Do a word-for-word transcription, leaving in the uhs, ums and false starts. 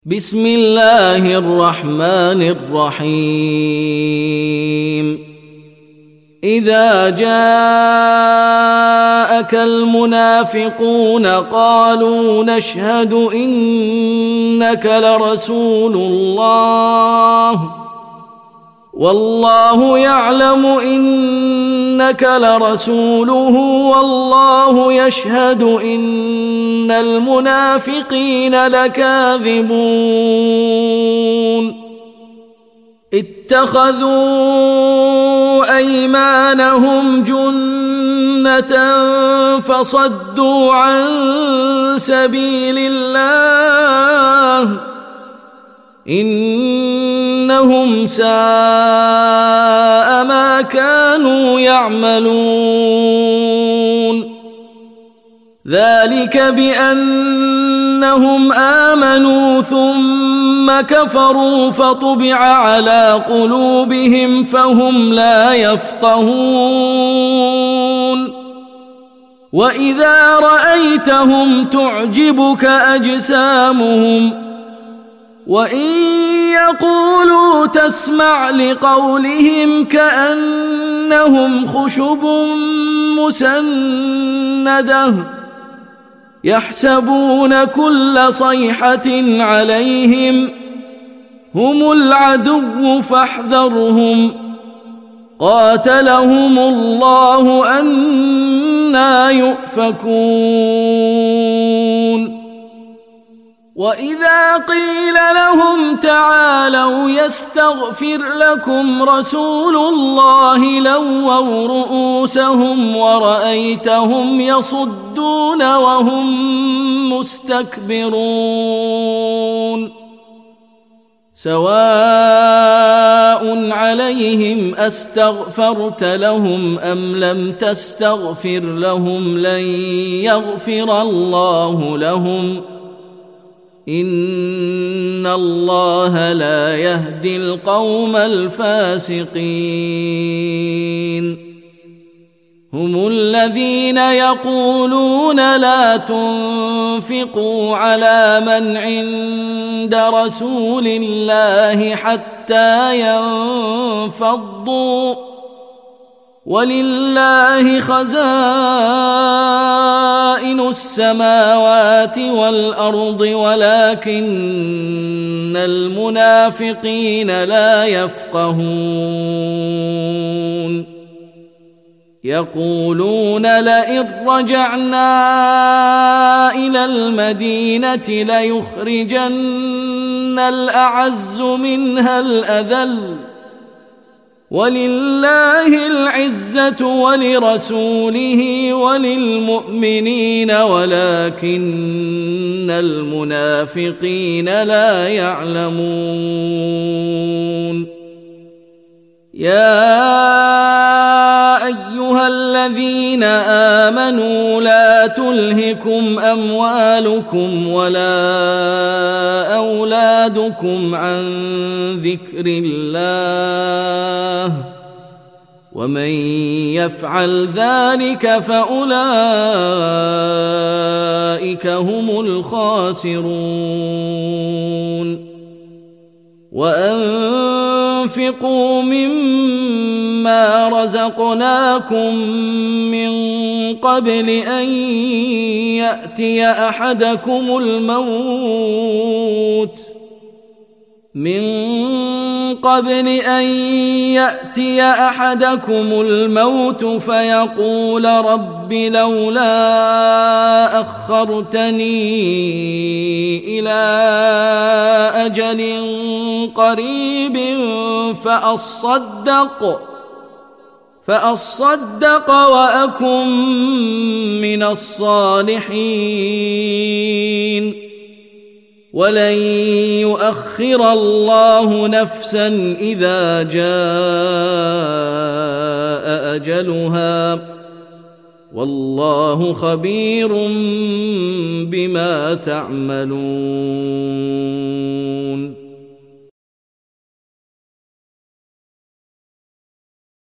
بسم الله الرحمن الرحيم إذا جاءك المنافقون قالوا نشهد إنك لرسول الله والله يعلم إنك لرسوله والله يشهد إن المنافقين لكاذبون اتخذوا أيمانهم جنة فصدوا عن سبيل الله إنهم ساء ما كانوا يعملون ذلك بأنهم آمنوا ثم كفروا فطبع على قلوبهم فهم لا يفقهون وإذا رأيتهم تعجبك أجسامهم وإن يقولوا تسمع لقولهم كأنهم خشب مسندة يحسبون كل صيحة عليهم هم العدو فاحذرهم قاتلهم الله أنى يؤفكون وإذا قيل لهم تعالوا يستغفر لكم رسول الله لووا رؤوسهم ورأيتهم يصدون وهم مستكبرون سواء عليهم أستغفرت لهم أم لم تستغفر لهم لن يغفر الله لهم إن الله لا يهدي القوم الفاسقين هم الذين يقولون لا تنفقوا على من عند رسول الله حتى ينفضوا ولله خزائن السماوات والأرض ولكن المنافقين لا يفقهون يقولون لئن رجعنا إلى المدينة ليخرجن الأعز منها الأذل ولله العزة ولرسوله وللمؤمنين ولكن المنافقين لا يعلمون يا أيها الذين آمنوا لا تلهكم أموالكم ولا أولادكم عن ذكر الله ومن يفعل ذلك فأولئك هم الخاسرون وأنفقوا مما رزقناكم من قبل أن يأتي أحدكم الموت من قبل أن يأتي أحدكم الموت فيقول رب لولا أخرتني إلى أجل قريب فأصدق فأصدق وأكن من الصالحين ولن يؤخر الله نفسا إذا جاء أجلها والله خبير بما تعملون